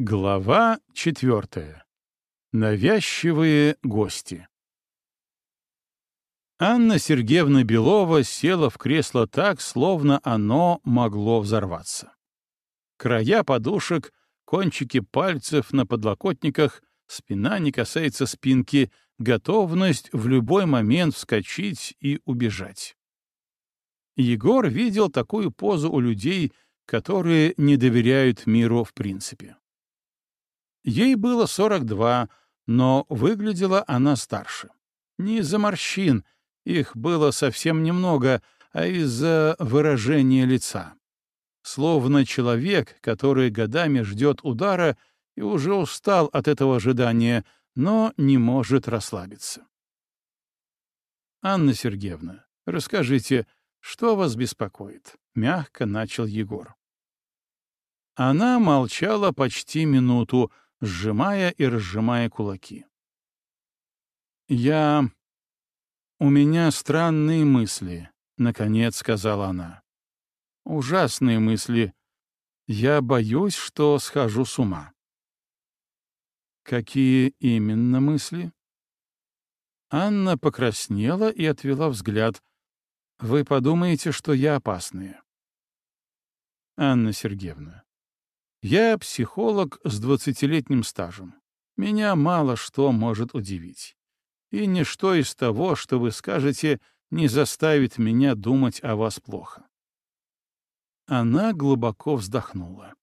Глава 4. Навязчивые гости. Анна Сергеевна Белова села в кресло так, словно оно могло взорваться. Края подушек, кончики пальцев на подлокотниках, спина не касается спинки, готовность в любой момент вскочить и убежать. Егор видел такую позу у людей, которые не доверяют миру в принципе. Ей было 42, но выглядела она старше. Не из-за морщин, их было совсем немного, а из-за выражения лица. Словно человек, который годами ждет удара и уже устал от этого ожидания, но не может расслабиться. «Анна Сергеевна, расскажите, что вас беспокоит?» — мягко начал Егор. Она молчала почти минуту, сжимая и разжимая кулаки. У меня странные мысли», — наконец сказала она. «Ужасные мысли. Я боюсь, что схожу с ума». «Какие именно мысли?» Анна покраснела и отвела взгляд. «Вы подумаете, что я опасная?» «Анна Сергеевна, я психолог с 20-летним стажем. Меня мало что может удивить. И ничто из того, что вы скажете, не заставит меня думать о вас плохо». Она глубоко вздохнула.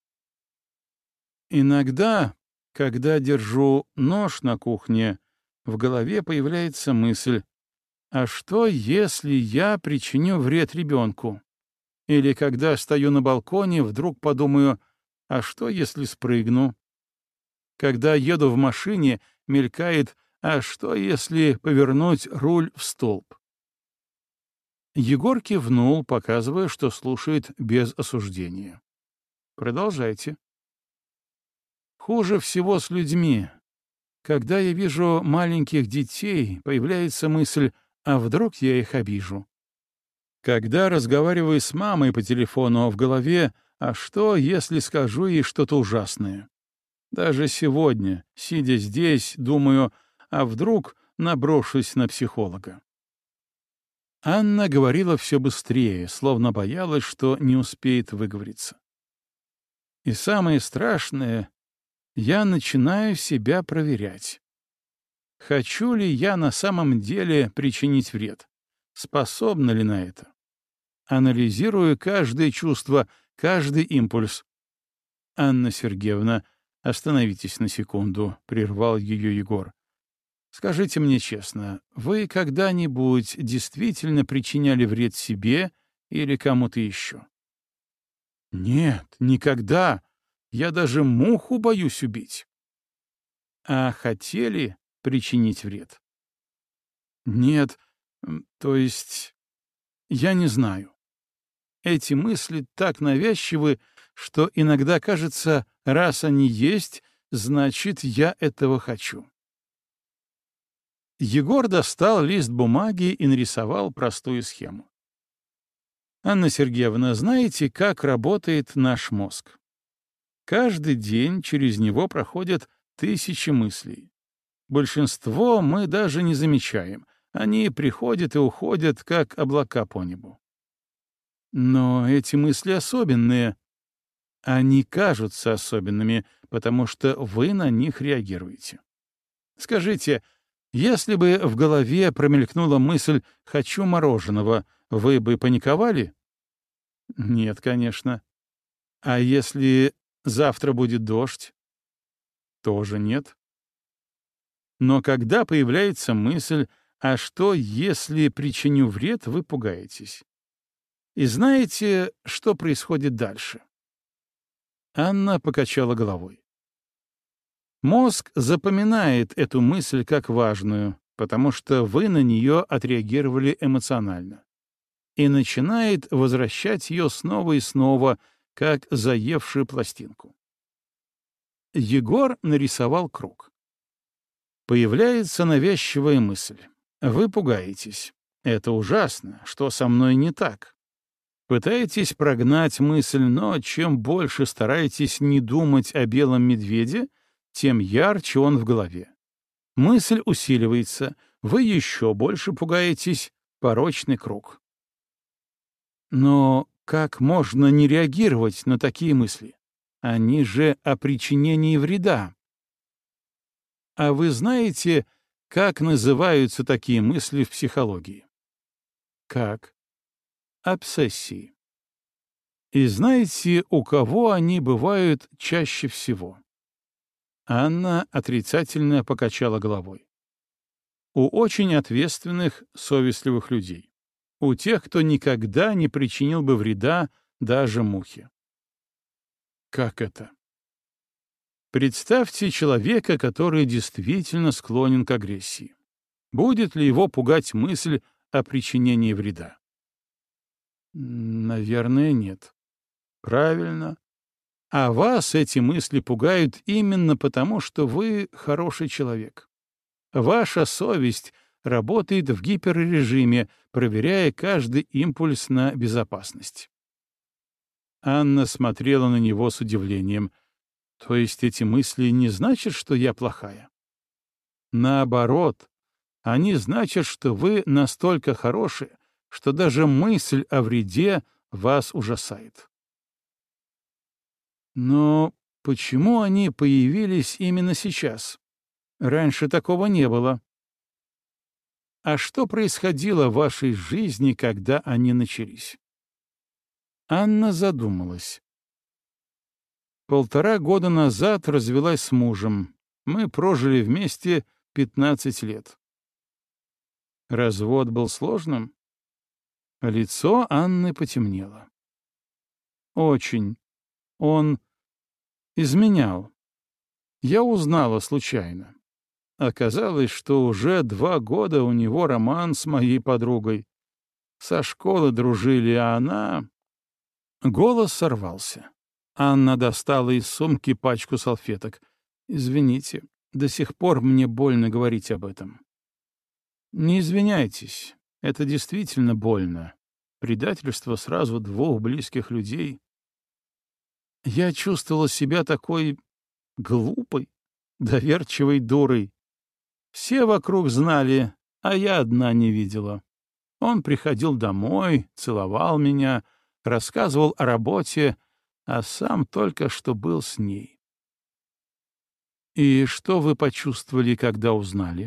«Иногда, когда держу нож на кухне, в голове появляется мысль, а что, если я причиню вред ребенку? Или когда стою на балконе, вдруг подумаю, а что, если спрыгну? Когда еду в машине, мелькает, а что, если повернуть руль в столб? Егор кивнул, показывая, что слушает без осуждения. Продолжайте. Хуже всего с людьми. Когда я вижу маленьких детей, появляется мысль, а вдруг я их обижу? Когда разговариваю с мамой по телефону, в голове, а что, если скажу ей что-то ужасное? Даже сегодня, сидя здесь, думаю, а вдруг наброшусь на психолога? Анна говорила все быстрее, словно боялась, что не успеет выговориться. И самое страшное, я начинаю себя проверять. Хочу ли я на самом деле причинить вред? Способна ли на это? Анализирую каждое чувство, каждый импульс. «Анна Сергеевна, остановитесь на секунду», — прервал ее Егор. «Скажите мне честно, вы когда-нибудь действительно причиняли вред себе или кому-то еще?» «Нет, никогда. Я даже муху боюсь убить». «А хотели причинить вред?» «Нет, то есть я не знаю. Эти мысли так навязчивы, что иногда кажется, раз они есть, значит, я этого хочу». Егор достал лист бумаги и нарисовал простую схему. «Анна Сергеевна, знаете, как работает наш мозг? Каждый день через него проходят тысячи мыслей. Большинство мы даже не замечаем. Они приходят и уходят, как облака по небу. Но эти мысли особенные. Они кажутся особенными, потому что вы на них реагируете. Скажите, если бы в голове промелькнула мысль «хочу мороженого», вы бы паниковали? Нет, конечно. А если завтра будет дождь? Тоже нет. Но когда появляется мысль «а что, если причиню вред», вы пугаетесь. И знаете, что происходит дальше? Анна покачала головой. Мозг запоминает эту мысль как важную, потому что вы на нее отреагировали эмоционально, и начинает возвращать ее снова и снова, как заевшую пластинку. Егор нарисовал круг. Появляется навязчивая мысль. Вы пугаетесь. Это ужасно, что со мной не так. Пытаетесь прогнать мысль, но чем больше стараетесь не думать о белом медведе, тем ярче он в голове. Мысль усиливается, вы еще больше пугаетесь, порочный круг. Но как можно не реагировать на такие мысли? Они же о причинении вреда. А вы знаете, как называются такие мысли в психологии? Как? Обсессии. И знаете, у кого они бывают чаще всего? Анна отрицательно покачала головой. У очень ответственных, совестливых людей. У тех, кто никогда не причинил бы вреда даже мухе. Как это? Представьте человека, который действительно склонен к агрессии. Будет ли его пугать мысль о причинении вреда? Наверное, нет. Правильно. А вас эти мысли пугают именно потому, что вы хороший человек. Ваша совесть работает в гиперрежиме, проверяя каждый импульс на безопасность. Анна смотрела на него с удивлением. То есть эти мысли не значат, что я плохая? Наоборот, они значат, что вы настолько хорошие, что даже мысль о вреде вас ужасает. Но почему они появились именно сейчас? Раньше такого не было. А что происходило в вашей жизни, когда они начались? Анна задумалась. 1,5 года назад развелась с мужем. Мы прожили вместе 15 лет. Развод был сложным? Лицо Анны потемнело. Очень. Он изменял. Я узнала случайно. Оказалось, что уже 2 года у него роман с моей подругой. Со школы дружили, а она... Голос сорвался. Анна достала из сумки пачку салфеток. «Извините, до сих пор мне больно говорить об этом». «Не извиняйтесь, это действительно больно. Предательство сразу 2 близких людей. Я чувствовала себя такой глупой, доверчивой дурой. Все вокруг знали, а я одна не видела. Он приходил домой, целовал меня, рассказывал о работе, а сам только что был с ней. И что вы почувствовали, когда узнали?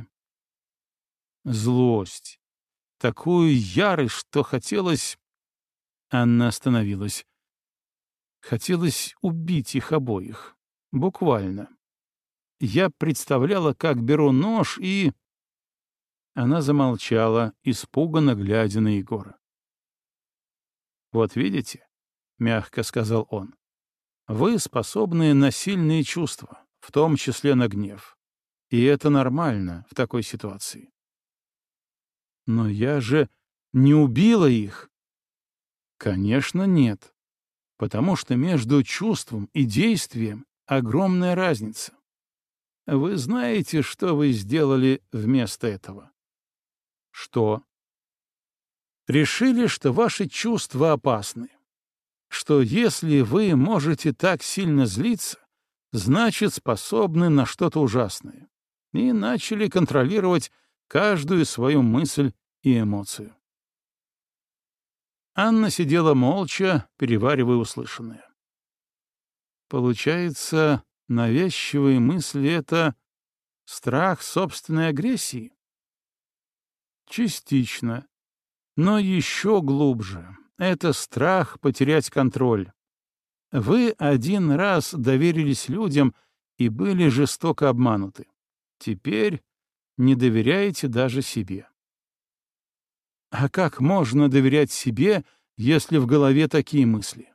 Злость. Такую ярость, что хотелось... Анна остановилась. Хотелось убить их обоих. Буквально. Я представляла, как беру нож и... Она замолчала, испуганно глядя на Егора. «Вот видите?» — мягко сказал он. «Вы способны на сильные чувства, в том числе на гнев. И это нормально в такой ситуации». «Но я же не убила их!» «Конечно, нет. Потому что между чувством и действием огромная разница. Вы знаете, что вы сделали вместо этого?» «Что?» «Решили, что ваши чувства опасны. Что если вы можете так сильно злиться, значит, способны на что-то ужасное, и начали контролировать каждую свою мысль и эмоцию». Анна сидела молча, переваривая услышанное. Получается, навязчивые мысли — это страх собственной агрессии? Частично, но еще глубже. Это страх потерять контроль. Вы один раз доверились людям и были жестоко обмануты. Теперь не доверяете даже себе. А как можно доверять себе, если в голове такие мысли?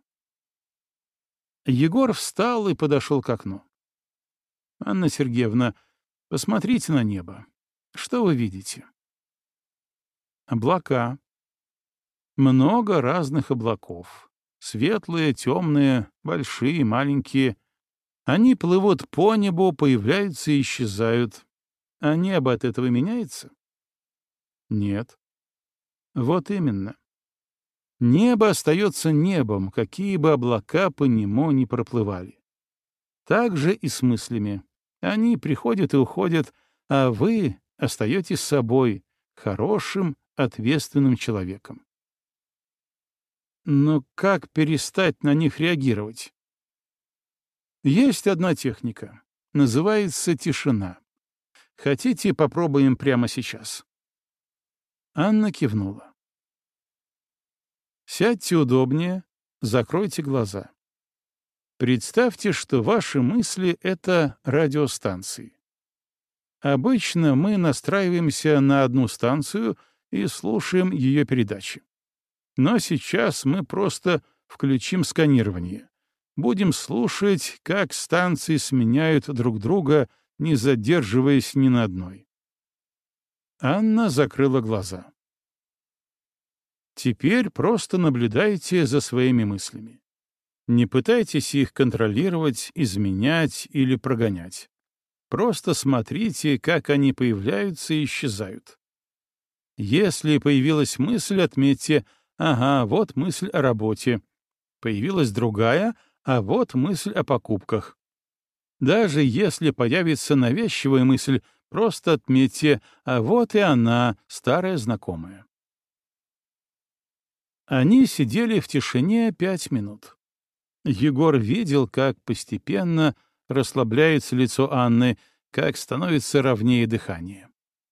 Егор встал и подошел к окну. «Анна Сергеевна, посмотрите на небо. Что вы видите?» «Облака. Много разных облаков. Светлые, темные, большие, маленькие. Они плывут по небу, появляются и исчезают. А небо от этого меняется?» «Нет». «Вот именно. Небо остается небом, какие бы облака по нему ни проплывали. Так же и с мыслями. Они приходят и уходят, а вы остаетесь собой, хорошим, ответственным человеком. Но как перестать на них реагировать? Есть одна техника. Называется тишина. Хотите, попробуем прямо сейчас? Анна кивнула. Сядьте удобнее, закройте глаза. Представьте, что ваши мысли — это радиостанции. Обычно мы настраиваемся на одну станцию и слушаем ее передачи. Но сейчас мы просто включим сканирование. Будем слушать, как станции сменяют друг друга, не задерживаясь ни на одной. Анна закрыла глаза. Теперь просто наблюдайте за своими мыслями. Не пытайтесь их контролировать, изменять или прогонять. Просто смотрите, как они появляются и исчезают. Если появилась мысль, отметьте: ага, вот мысль о работе. Появилась другая, а вот мысль о покупках. Даже если появится навязчивая мысль, просто отметьте: а вот и она, старая знакомая. Они сидели в тишине 5 минут. Егор видел, как постепенно расслабляется лицо Анны, как становится ровнее дыхание.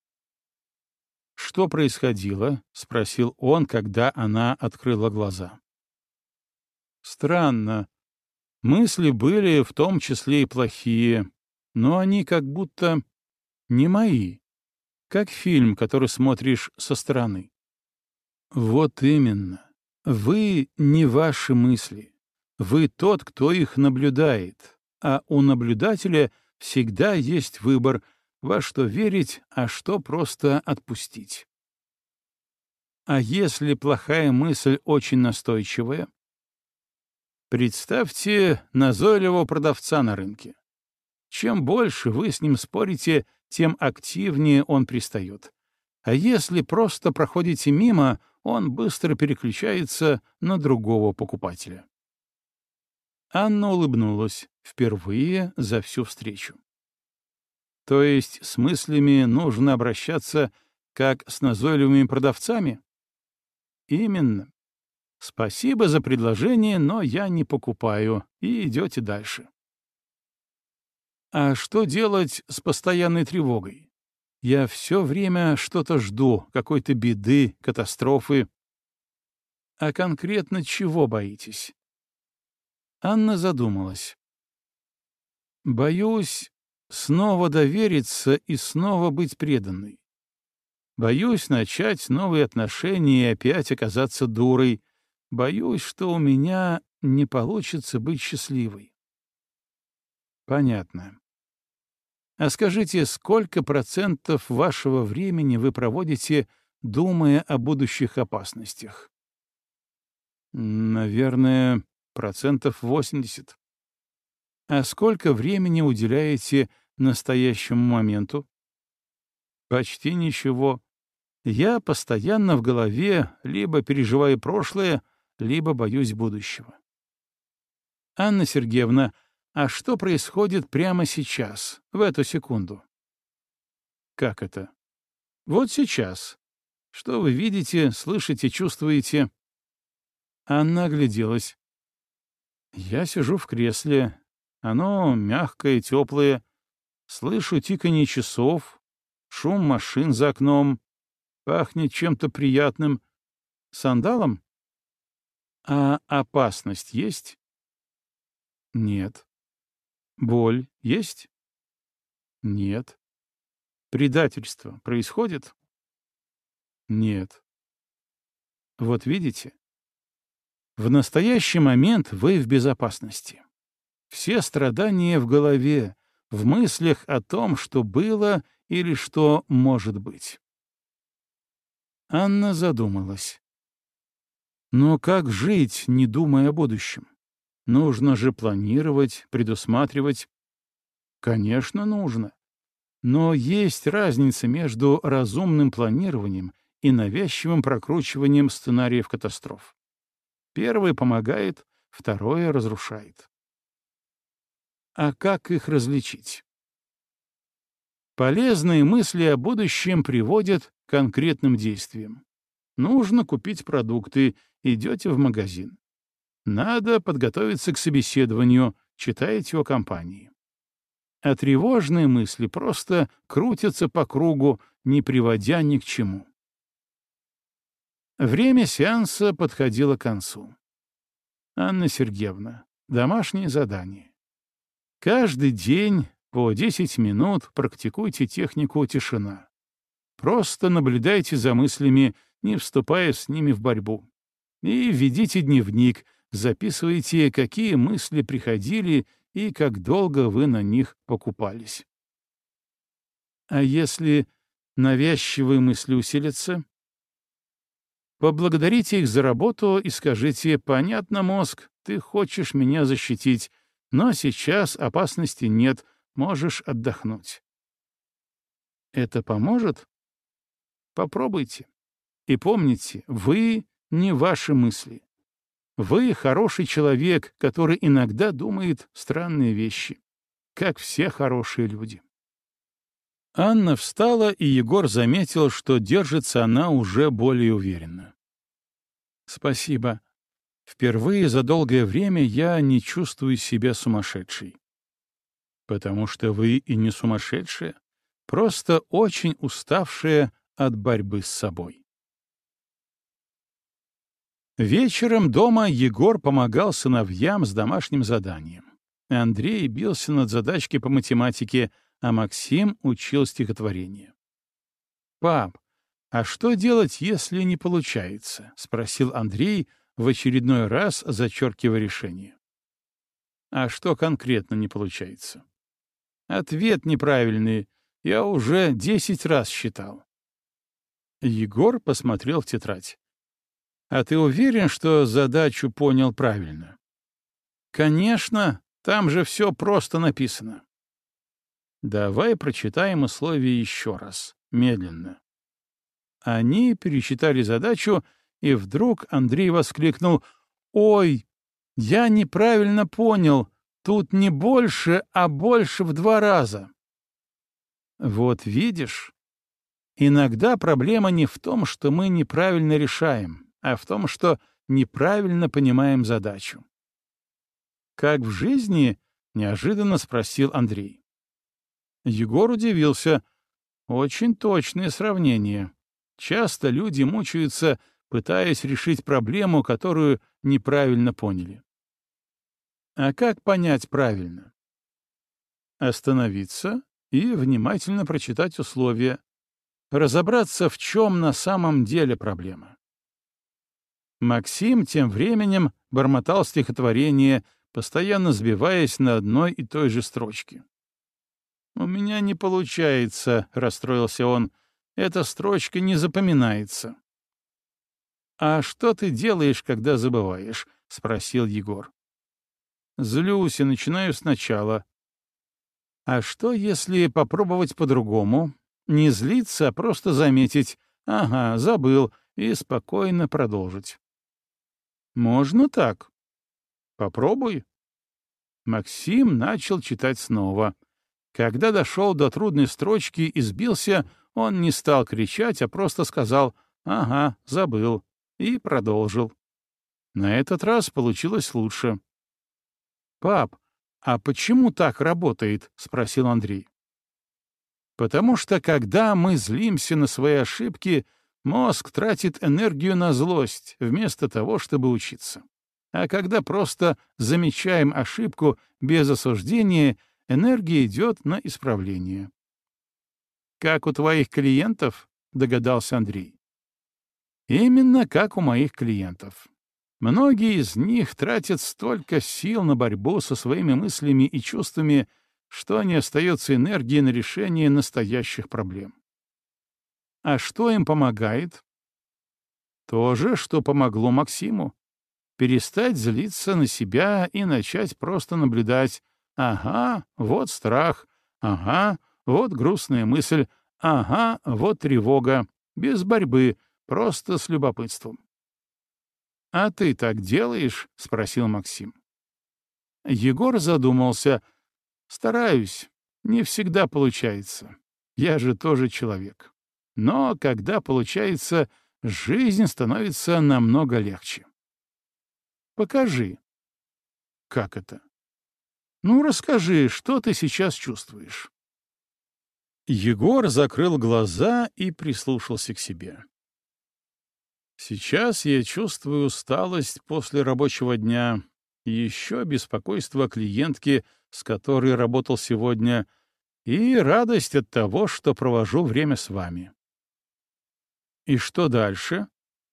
«Что происходило?» — спросил он, когда она открыла глаза. «Странно. Мысли были в том числе и плохие, но они как будто не мои, как фильм, который смотришь со стороны». «Вот именно. Вы не ваши мысли. Вы тот, кто их наблюдает, а у наблюдателя всегда есть выбор, во что верить, а что просто отпустить. А если плохая мысль очень настойчивая? Представьте назойливого продавца на рынке. Чем больше вы с ним спорите, тем активнее он пристает. А если просто проходите мимо, он быстро переключается на другого покупателя. Анна улыбнулась впервые за всю встречу. То есть с мыслями нужно обращаться как с назойливыми продавцами? Именно. Спасибо за предложение, но я не покупаю, и идете дальше. А что делать с постоянной тревогой? Я все время что-то жду, какой-то беды, катастрофы. А конкретно чего боитесь? Анна задумалась. Боюсь снова довериться и снова быть преданной. Боюсь начать новые отношения и опять оказаться дурой. Боюсь, что у меня не получится быть счастливой. Понятно. А скажите, сколько процентов вашего времени вы проводите, думая о будущих опасностях? Наверное, 80%. А сколько времени уделяете настоящему моменту? Почти ничего. Я постоянно в голове либо переживаю прошлое, либо боюсь будущего. Анна Сергеевна, а что происходит прямо сейчас, в эту секунду? Как это? Вот сейчас. Что вы видите, слышите, чувствуете? Анна огляделась. Я сижу в кресле. Оно мягкое, теплое. Слышу тиканье часов, шум машин за окном. Пахнет чем-то приятным. Сандалом? А опасность есть? Нет. Боль есть? Нет. Предательство происходит? Нет. Вот видите? В настоящий момент вы в безопасности. Все страдания в голове, в мыслях о том, что было или что может быть. Анна задумалась. Но как жить, не думая о будущем? Нужно же планировать, предусматривать. Конечно, нужно. Но есть разница между разумным планированием и навязчивым прокручиванием сценариев катастроф. Первое помогает, второе разрушает. А как их различить? Полезные мысли о будущем приводят к конкретным действиям. Нужно купить продукты, идете в магазин. Надо подготовиться к собеседованию, читаете о компании. А тревожные мысли просто крутятся по кругу, не приводя ни к чему. Время сеанса подходило к концу. Анна Сергеевна, домашнее задание. Каждый день по 10 минут практикуйте технику тишина. Просто наблюдайте за мыслями, не вступая с ними в борьбу. И ведите дневник, записывайте, какие мысли приходили и как долго вы на них покупались. А если навязчивые мысли усилятся? Поблагодарите их за работу и скажите: «Понятно, мозг, ты хочешь меня защитить, но сейчас опасности нет, можешь отдохнуть». Это поможет? Попробуйте. И помните, вы не ваши мысли. Вы хороший человек, который иногда думает странные вещи, как все хорошие люди. Анна встала, и Егор заметил, что держится она уже более уверенно. «Спасибо. Впервые за долгое время я не чувствую себя сумасшедшей». «Потому что вы и не сумасшедшая, просто очень уставшая от борьбы с собой». Вечером дома Егор помогал сыновьям с домашним заданием. Андрей бился над задачкой по математике, а Максим учил стихотворение. «Пап, а что делать, если не получается?» — спросил Андрей, в очередной раз зачеркивая решение. «А что конкретно не получается?» «Ответ неправильный. Я уже 10 раз считал». Егор посмотрел в тетрадь. «А ты уверен, что задачу понял правильно?» «Конечно, там же все просто написано». «Давай прочитаем условия еще раз, медленно». Они перечитали задачу, и вдруг Андрей воскликнул: «Ой, я неправильно понял, тут не больше, а больше в 2 раза». Вот видишь, иногда проблема не в том, что мы неправильно решаем, а в том, что неправильно понимаем задачу. «Как в жизни?» — неожиданно спросил Андрей. Егор удивился. Очень точное сравнение. Часто люди мучаются, пытаясь решить проблему, которую неправильно поняли. А как понять правильно? Остановиться и внимательно прочитать условия, разобраться, в чем на самом деле проблема. Максим тем временем бормотал стихотворение, постоянно сбиваясь на одной и той же строчке. «У меня не получается», — расстроился он, — «эта строчка не запоминается». «А что ты делаешь, когда забываешь?» — спросил Егор. «Злюсь и начинаю сначала». «А что, если попробовать по-другому? Не злиться, а просто заметить: ага, забыл, и спокойно продолжить». «Можно так?» «Попробуй». Максим начал читать снова. Когда дошел до трудной строчки и сбился, он не стал кричать, а просто сказал: «Ага, забыл», и продолжил. На этот раз получилось лучше. «Пап, а почему так работает?» — спросил Андрей. «Потому что, когда мы злимся на свои ошибки, мозг тратит энергию на злость, вместо того, чтобы учиться. А когда просто замечаем ошибку без осуждения, энергия идет на исправление». «Как у твоих клиентов?» — догадался Андрей. «Именно как у моих клиентов. Многие из них тратят столько сил на борьбу со своими мыслями и чувствами, что не остается энергии на решение настоящих проблем. А что им помогает? То же, что помогло Максиму. Перестать злиться на себя и начать просто наблюдать. Ага, вот страх. Ага, вот грустная мысль. Ага, вот тревога. Без борьбы, просто с любопытством. «А ты так делаешь?» — спросил Максим. Егор задумался. «Стараюсь. Не всегда получается. Я же тоже человек. Но когда получается, жизнь становится намного легче». «Покажи». «Как это?» «Ну, расскажи, что ты сейчас чувствуешь?» Егор закрыл глаза и прислушался к себе. «Сейчас я чувствую усталость после рабочего дня, еще беспокойство клиентки, с которой работал сегодня, и радость от того, что провожу время с вами». «И что дальше?»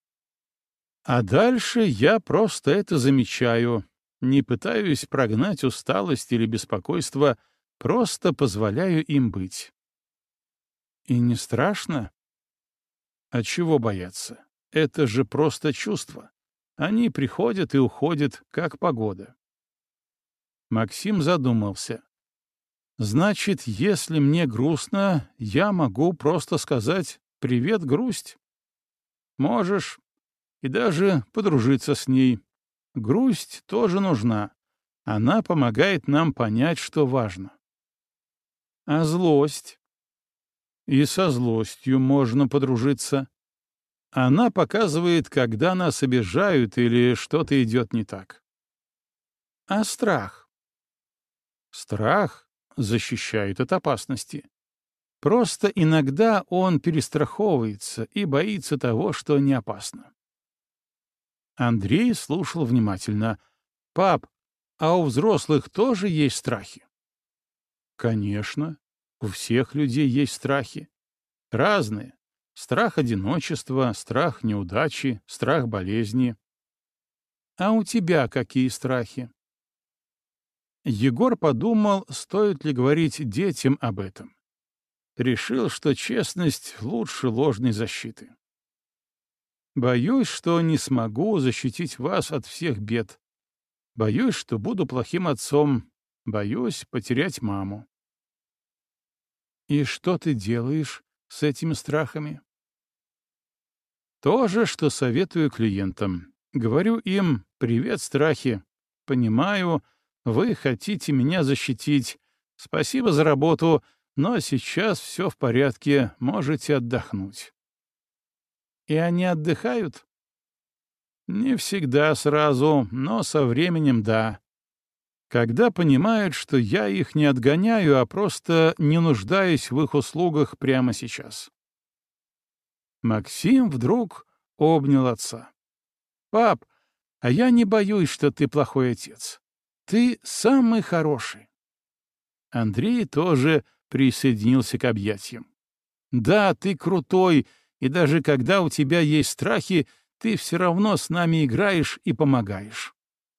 «А дальше я просто это замечаю, не пытаюсь прогнать усталость или беспокойство, просто позволяю им быть». «И не страшно?» «А чего бояться? Это же просто чувства. Они приходят и уходят, как погода». Максим задумался. «Значит, если мне грустно, я могу просто сказать «Привет, грусть»?» «Можешь. И даже подружиться с ней. Грусть тоже нужна. Она помогает нам понять, что важно». «А злость?» «И со злостью можно подружиться. Она показывает, когда нас обижают или что-то идет не так». «А страх?» «Страх защищает от опасности. Просто иногда он перестраховывается и боится того, что не опасно». Андрей слушал внимательно. «Пап, а у взрослых тоже есть страхи?» «Конечно. У всех людей есть страхи. Разные. Страх одиночества, страх неудачи, страх болезни. А у тебя какие страхи?» Егор подумал, стоит ли говорить детям об этом. Решил, что честность лучше ложной защиты. «Боюсь, что не смогу защитить вас от всех бед. Боюсь, что буду плохим отцом. Боюсь потерять маму». «И что ты делаешь с этими страхами?» «То же, что советую клиентам. Говорю им: «Привет, страхи. Понимаю, вы хотите меня защитить. Спасибо за работу, но сейчас все в порядке, можете отдохнуть». И они отдыхают? Не всегда сразу, но со временем да. Когда понимают, что я их не отгоняю, а просто не нуждаюсь в их услугах прямо сейчас. Максим вдруг обнял отца. «Пап, а я не боюсь, что ты плохой отец. Ты самый хороший». Андрей тоже присоединился к объятиям. «Да, ты крутой, и даже когда у тебя есть страхи, ты все равно с нами играешь и помогаешь».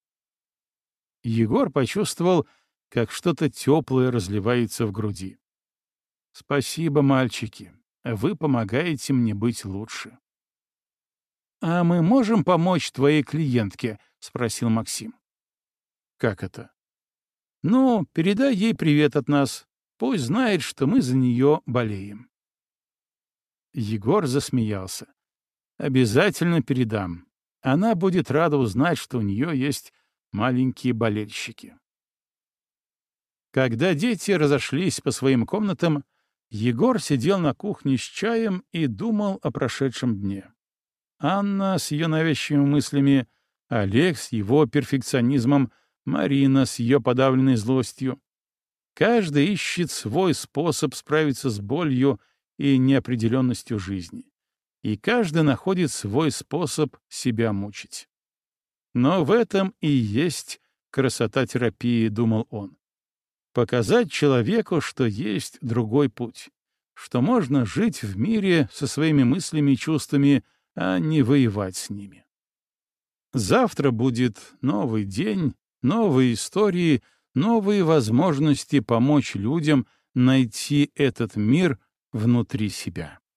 Егор почувствовал, как что-то теплое разливается в груди. «Спасибо, мальчики. Вы помогаете мне быть лучше». «А мы можем помочь твоей клиентке?» — спросил Максим. «Как это?» «Ну, передай ей привет от нас. Пусть знает, что мы за нее болеем». Егор засмеялся. «Обязательно передам. Она будет рада узнать, что у нее есть маленькие болельщики». Когда дети разошлись по своим комнатам, Егор сидел на кухне с чаем и думал о прошедшем дне. Анна с ее навязчивыми мыслями, Олег с его перфекционизмом, Марина с ее подавленной злостью. Каждый ищет свой способ справиться с болью и неопределенностью жизни. И каждый находит свой способ себя мучить. Но в этом и есть красота терапии, думал он. Показать человеку, что есть другой путь, что можно жить в мире со своими мыслями и чувствами, а не воевать с ними. Завтра будет новый день, новые истории, новые возможности помочь людям найти этот мир внутри себя.